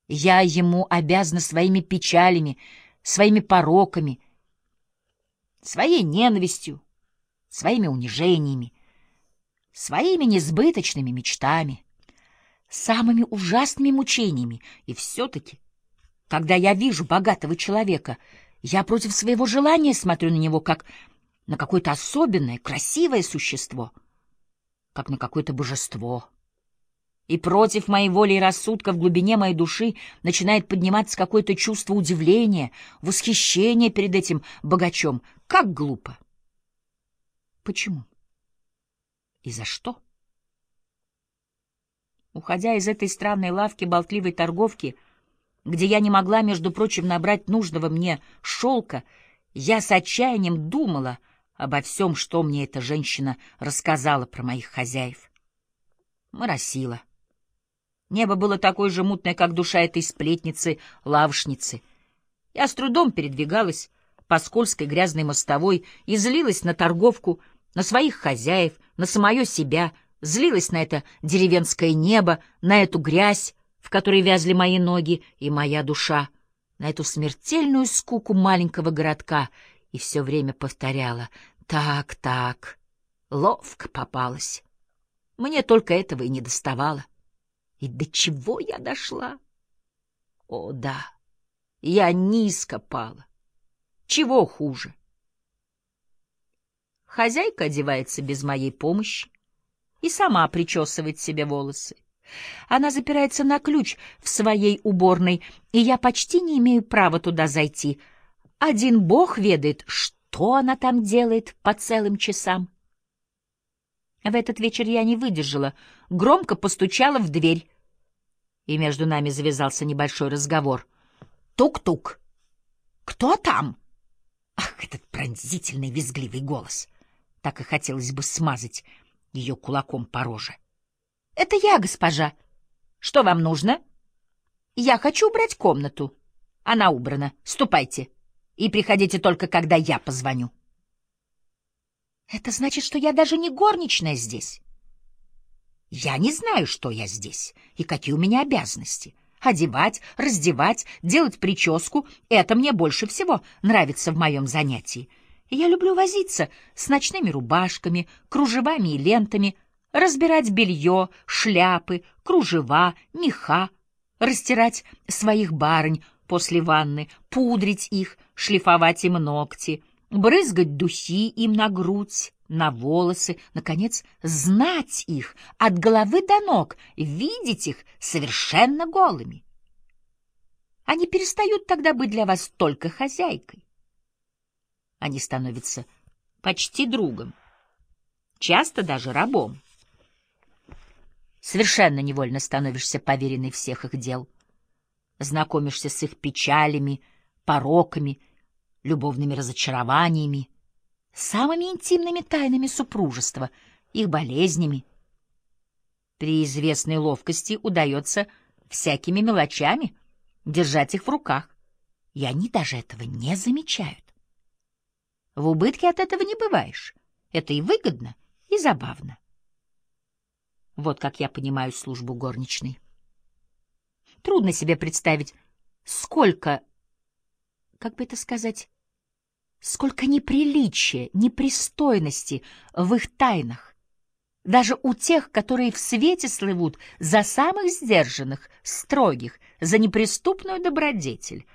Я ему обязана своими печалями, своими пороками, своей ненавистью, своими унижениями, своими несбыточными мечтами, самыми ужасными мучениями. И все-таки, когда я вижу богатого человека, я против своего желания смотрю на него, как на какое-то особенное, красивое существо, как на какое-то божество. И против моей воли и рассудка в глубине моей души начинает подниматься какое-то чувство удивления, восхищения перед этим богачом. Как глупо! Почему? И за что? Уходя из этой странной лавки болтливой торговки, где я не могла, между прочим, набрать нужного мне шелка, я с отчаянием думала обо всем, что мне эта женщина рассказала про моих хозяев. Моросило. Небо было такое же мутное, как душа этой сплетницы-лавошницы. Я с трудом передвигалась по скользкой грязной мостовой и злилась на торговку, на своих хозяев, на самое себя, злилась на это деревенское небо, на эту грязь, в которой вязли мои ноги и моя душа, на эту смертельную скуку маленького городка, и все время повторяла: «Так, так, ловко попалась. Мне только этого и не доставало. И до чего я дошла? О, да, я низко пала. Чего хуже? Хозяйка одевается без моей помощи и сама причесывает себе волосы. Она запирается на ключ в своей уборной, и я почти не имею права туда зайти. Один бог ведает, что она там делает по целым часам. В этот вечер я не выдержала, громко постучала в дверь, и между нами завязался небольшой разговор. Тук-тук. «Кто там?» Ах, этот пронзительный визгливый голос! Так и хотелось бы смазать ее кулаком по роже. «Это я, госпожа. Что вам нужно?» «Я хочу убрать комнату». «Она убрана. Ступайте. И приходите только, когда я позвоню». «Это значит, что я даже не горничная здесь». «Я не знаю, что я здесь и какие у меня обязанности. Одевать, раздевать, делать прическу — это мне больше всего нравится в моем занятии. Я люблю возиться с ночными рубашками, кружевами и лентами, разбирать белье, шляпы, кружева, меха, растирать своих барынь после ванны, пудрить их, шлифовать им ногти, брызгать духи им на грудь, на волосы, наконец, знать их от головы до ног, видеть их совершенно голыми. Они перестают тогда быть для вас только хозяйкой. Они становятся почти другом, часто даже рабом. Совершенно невольно становишься поверенной всех их дел, знакомишься с их печалями, пороками, любовными разочарованиями, самыми интимными тайнами супружества, их болезнями. При известной ловкости удается всякими мелочами держать их в руках, и они даже этого не замечают. В убытке от этого не бываешь. Это и выгодно, и забавно. Вот как я понимаю службу горничной. Трудно себе представить, сколько, как бы это сказать, сколько неприличия, непристойности в их тайнах, даже у тех, которые в свете слывут за самых сдержанных, строгих, за неприступную добродетель.